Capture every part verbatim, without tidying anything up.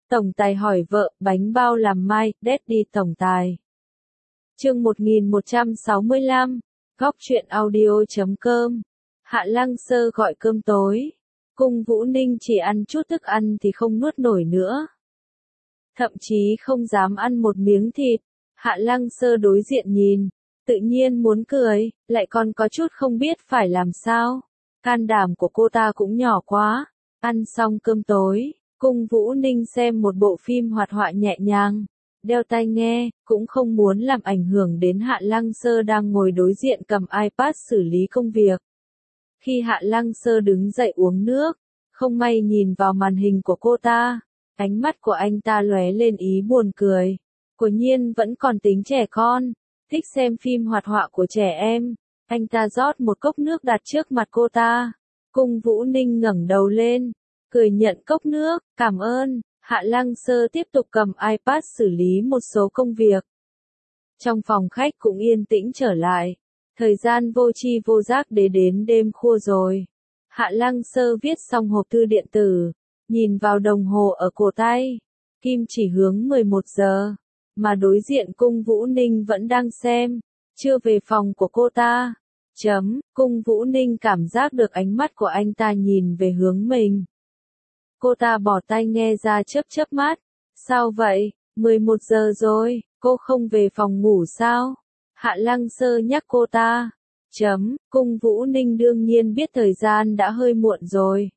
Tổng tài hỏi vợ, bánh bao làm mai, Daddy tổng tài. Chương một nghìn một trăm sáu mươi lăm, góc truyện audio chấm com. Hạ Lăng Sơ gọi cơm tối. Cung Vũ Ninh chỉ ăn chút thức ăn thì không nuốt nổi nữa. Thậm chí không dám ăn một miếng thịt. Hạ Lăng Sơ đối diện nhìn, tự nhiên muốn cười, lại còn có chút không biết phải làm sao. Can đảm của cô ta cũng nhỏ quá. Ăn xong cơm tối, Cung Vũ Ninh xem một bộ phim hoạt họa nhẹ nhàng, đeo tai nghe, cũng không muốn làm ảnh hưởng đến Hạ Lăng Sơ đang ngồi đối diện cầm iPad xử lý công việc. Khi Hạ Lăng Sơ đứng dậy uống nước, không may nhìn vào màn hình của cô ta, ánh mắt của anh ta lóe lên ý buồn cười. Quả nhiên vẫn còn tính trẻ con, thích xem phim hoạt họa của trẻ em. Anh ta rót một cốc nước đặt trước mặt cô ta. Cung Vũ Ninh ngẩng đầu lên, cười nhận cốc nước, cảm ơn. Hạ Lăng Sơ tiếp tục cầm iPad xử lý một số công việc. Trong phòng khách cũng yên tĩnh trở lại. Thời gian vô tri vô giác để đến đêm khuya rồi. Hạ Lăng Sơ viết xong hộp thư điện tử, nhìn vào đồng hồ ở cổ tay. Kim chỉ hướng mười một giờ, mà đối diện Cung Vũ Ninh vẫn đang xem, chưa về phòng của cô ta. Chấm, Cung Vũ Ninh cảm giác được ánh mắt của anh ta nhìn về hướng mình. Cô ta bỏ tai nghe ra chớp chớp mắt. Sao vậy, mười một giờ rồi, cô không về phòng ngủ sao? Hạ Lăng Sơ nhắc cô ta. Chấm, Cung Vũ Ninh đương nhiên biết thời gian đã hơi muộn rồi.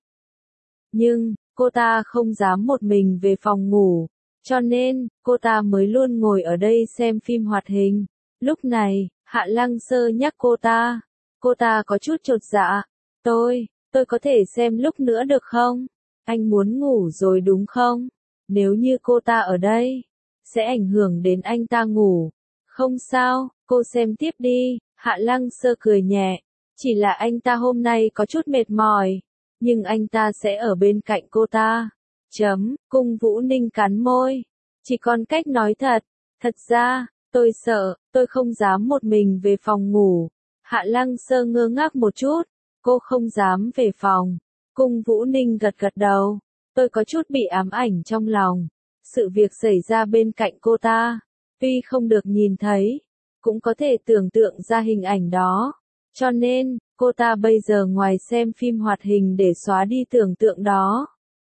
Nhưng, cô ta không dám một mình về phòng ngủ, cho nên, cô ta mới luôn ngồi ở đây xem phim hoạt hình. Lúc này, Hạ Lăng Sơ nhắc cô ta. Cô ta có chút chột dạ. Tôi, tôi có thể xem lúc nữa được không? Anh muốn ngủ rồi đúng không? Nếu như cô ta ở đây, sẽ ảnh hưởng đến anh ta ngủ. Không sao, cô xem tiếp đi. Hạ Lăng Sơ cười nhẹ. Chỉ là anh ta hôm nay có chút mệt mỏi, nhưng anh ta sẽ ở bên cạnh cô ta. Chấm, Cung Vũ Ninh cắn môi. Chỉ còn cách nói thật. Thật ra, tôi sợ, tôi không dám một mình về phòng ngủ. Hạ Lăng Sơ ngơ ngác một chút. Cô không dám về phòng. Cung Vũ Ninh gật gật đầu. Tôi có chút bị ám ảnh trong lòng. Sự việc xảy ra bên cạnh cô ta, tuy không được nhìn thấy, cũng có thể tưởng tượng ra hình ảnh đó. Cho nên, cô ta bây giờ ngoài xem phim hoạt hình để xóa đi tưởng tượng đó.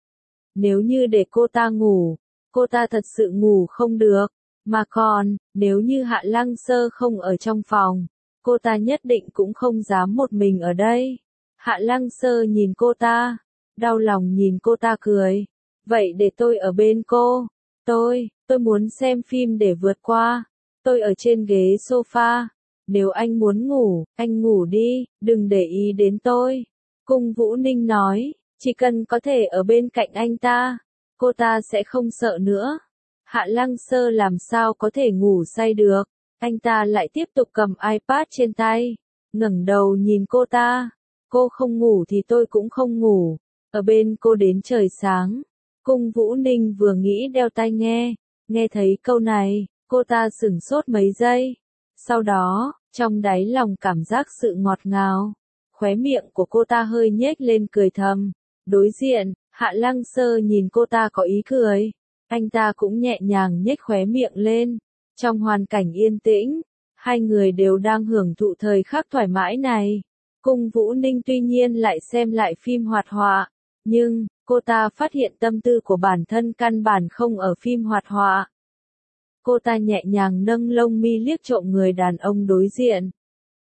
Nếu như để cô ta ngủ, cô ta thật sự ngủ không được. Mà còn, nếu như Hạ Lăng Sơ không ở trong phòng, cô ta nhất định cũng không dám một mình ở đây. Hạ Lăng Sơ nhìn cô ta, đau lòng nhìn cô ta cười. Vậy để tôi ở bên cô. Tôi, tôi muốn xem phim để vượt qua. Tôi ở trên ghế sofa. Nếu anh muốn ngủ, anh ngủ đi, đừng để ý đến tôi. Cung Vũ Ninh nói, chỉ cần có thể ở bên cạnh anh ta, cô ta sẽ không sợ nữa. Hạ Lăng Sơ làm sao có thể ngủ say được. Anh ta lại tiếp tục cầm iPad trên tay, ngẩng đầu nhìn cô ta. Cô không ngủ thì tôi cũng không ngủ, ở bên cô đến trời sáng. Cung Vũ Ninh vừa nghĩ đeo tai nghe, nghe thấy câu này, cô ta sửng sốt mấy giây. Sau đó, trong đáy lòng cảm giác sự ngọt ngào, khóe miệng của cô ta hơi nhếch lên cười thầm. Đối diện, Hạ Lăng Sơ nhìn cô ta có ý cười, anh ta cũng nhẹ nhàng nhếch khóe miệng lên. Trong hoàn cảnh yên tĩnh, hai người đều đang hưởng thụ thời khắc thoải mái này. Cung Vũ Ninh tuy nhiên lại xem lại phim hoạt họa, nhưng, cô ta phát hiện tâm tư của bản thân căn bản không ở phim hoạt họa. Cô ta nhẹ nhàng nâng lông mi liếc trộm người đàn ông đối diện.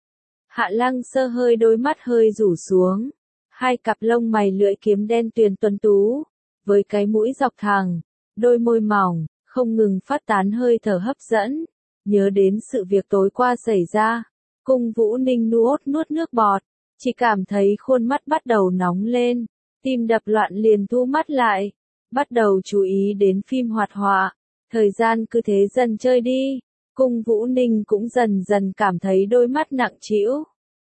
Hạ Lăng Sơ hơi đôi mắt hơi rủ xuống, hai cặp lông mày lưỡi kiếm đen tuyền tuấn tú, với cái mũi dọc thẳng, đôi môi mỏng, không ngừng phát tán hơi thở hấp dẫn. Nhớ đến sự việc tối qua xảy ra, Cung Vũ Ninh nuốt nuốt nước bọt, chỉ cảm thấy khuôn mắt bắt đầu nóng lên, tim đập loạn liền thu mắt lại, bắt đầu chú ý đến phim hoạt họa. Thời gian cứ thế dần trôi đi, Cung Vũ Ninh cũng dần dần cảm thấy đôi mắt nặng trĩu.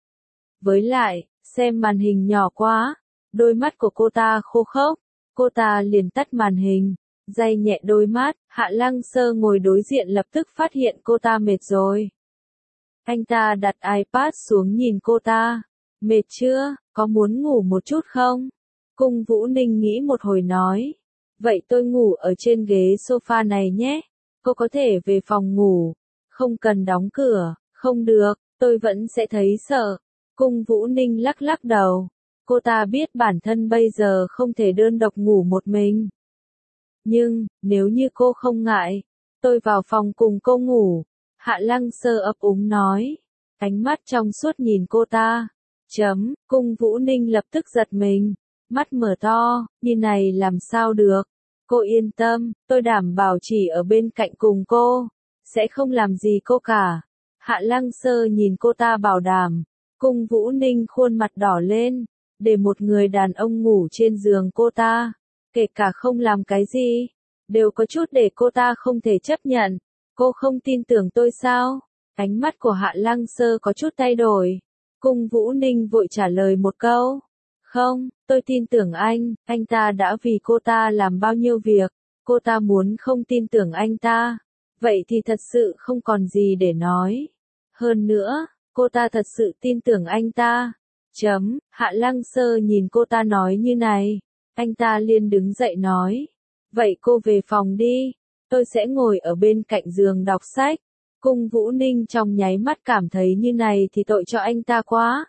Với lại, xem màn hình nhỏ quá, đôi mắt của cô ta khô khốc, cô ta liền tắt màn hình, day nhẹ đôi mắt. Hạ Lăng Sơ ngồi đối diện lập tức phát hiện cô ta mệt rồi. Anh ta đặt iPad xuống nhìn cô ta. Mệt chưa, có muốn ngủ một chút không? Cung Vũ Ninh nghĩ một hồi nói. Vậy tôi ngủ ở trên ghế sofa này nhé. Cô có thể về phòng ngủ. Không cần đóng cửa. Không được, tôi vẫn sẽ thấy sợ. Cung Vũ Ninh lắc lắc đầu. Cô ta biết bản thân bây giờ không thể đơn độc ngủ một mình. Nhưng, nếu như cô không ngại, tôi vào phòng cùng cô ngủ. Hạ Lăng Sơ ấp úng nói. Ánh mắt trong suốt nhìn cô ta. Chấm, Cung Vũ Ninh lập tức giật mình. Mắt mở to, như này làm sao được. Cô yên tâm, tôi đảm bảo chỉ ở bên cạnh cùng cô. Sẽ không làm gì cô cả. Hạ Lăng Sơ nhìn cô ta bảo đảm. Cung Vũ Ninh khuôn mặt đỏ lên. Để một người đàn ông ngủ trên giường cô ta. Kể cả không làm cái gì. Đều có chút để cô ta không thể chấp nhận. Cô không tin tưởng tôi sao? Ánh mắt của Hạ Lăng Sơ có chút thay đổi. Cung Vũ Ninh vội trả lời một câu. Không, tôi tin tưởng anh, anh ta đã vì cô ta làm bao nhiêu việc. Cô ta muốn không tin tưởng anh ta. Vậy thì thật sự không còn gì để nói. Hơn nữa, cô ta thật sự tin tưởng anh ta. Chấm, Hạ Lăng Sơ nhìn cô ta nói như này. Anh ta liền đứng dậy nói. Vậy cô về phòng đi. Tôi sẽ ngồi ở bên cạnh giường đọc sách. Cung Vũ Ninh trong nháy mắt cảm thấy như này thì tội cho anh ta quá.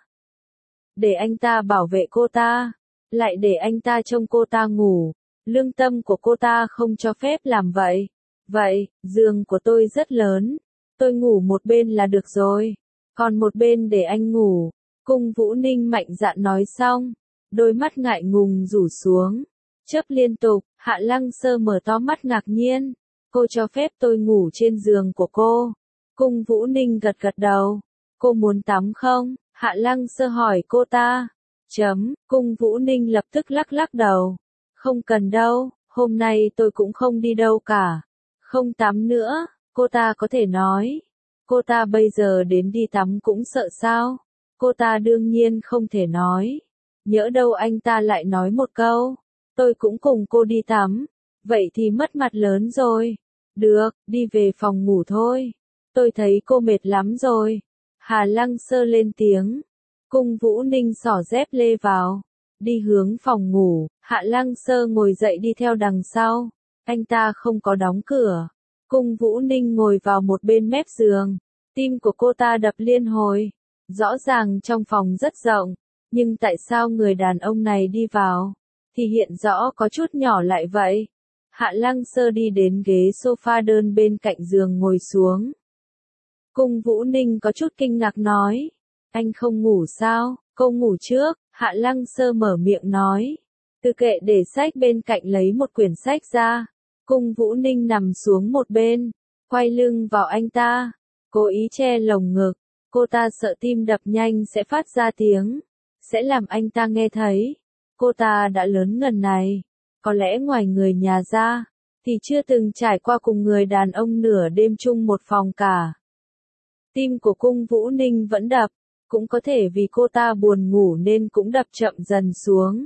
Để anh ta bảo vệ cô ta. Lại để anh ta trông cô ta ngủ. Lương tâm của cô ta không cho phép làm vậy. Vậy, giường của tôi rất lớn. Tôi ngủ một bên là được rồi. Còn một bên để anh ngủ. Cung Vũ Ninh mạnh dạn nói xong. Đôi mắt ngại ngùng rủ xuống. Chớp liên tục, Hạ Lăng Sơ mở to mắt ngạc nhiên. Cô cho phép tôi ngủ trên giường của cô. Cung Vũ Ninh gật gật đầu. Cô muốn tắm không? Hạ Lăng Sơ hỏi cô ta. Chấm, Cung Vũ Ninh lập tức lắc lắc đầu. Không cần đâu, hôm nay tôi cũng không đi đâu cả. Không tắm nữa, cô ta có thể nói. Cô ta bây giờ đến đi tắm cũng sợ sao? Cô ta đương nhiên không thể nói. Nhỡ đâu anh ta lại nói một câu. Tôi cũng cùng cô đi tắm. Vậy thì mất mặt lớn rồi. Được, đi về phòng ngủ thôi. Tôi thấy cô mệt lắm rồi. Hà Lăng Sơ lên tiếng. Cung Vũ Ninh xỏ dép lê vào. Đi hướng phòng ngủ. Hạ Lăng Sơ ngồi dậy đi theo đằng sau. Anh ta không có đóng cửa. Cung Vũ Ninh ngồi vào một bên mép giường. Tim của cô ta đập liên hồi. Rõ ràng trong phòng rất rộng. Nhưng tại sao người đàn ông này đi vào? Thì hiện rõ có chút nhỏ lại vậy. Hạ Lăng Sơ đi đến ghế sofa đơn bên cạnh giường ngồi xuống. Cung Vũ Ninh có chút kinh ngạc nói. Anh không ngủ sao? Cô ngủ trước. Hạ Lăng Sơ mở miệng nói. Từ kệ để sách bên cạnh lấy một quyển sách ra. Cung Vũ Ninh nằm xuống một bên. Quay lưng vào anh ta. Cố ý che lồng ngực. Cô ta sợ tim đập nhanh sẽ phát ra tiếng. Sẽ làm anh ta nghe thấy. Cô ta đã lớn ngần này. Có lẽ ngoài người nhà ra. Thì chưa từng trải qua cùng người đàn ông nửa đêm chung một phòng cả. Tim của Cung Vũ Ninh vẫn đập. Cũng có thể vì cô ta buồn ngủ nên cũng đập chậm dần xuống.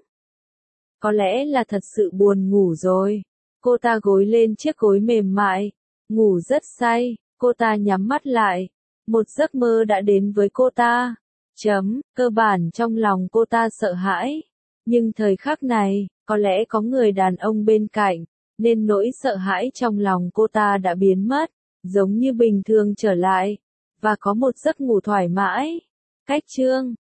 Có lẽ là thật sự buồn ngủ rồi. Cô ta gối lên chiếc gối mềm mại. Ngủ rất say. Cô ta nhắm mắt lại. Một giấc mơ đã đến với cô ta. Chấm, cơ bản trong lòng cô ta sợ hãi. Nhưng thời khắc này, có lẽ có người đàn ông bên cạnh. Nên nỗi sợ hãi trong lòng cô ta đã biến mất. Giống như bình thường trở lại. Và có một giấc ngủ thoải mãi. Cách chương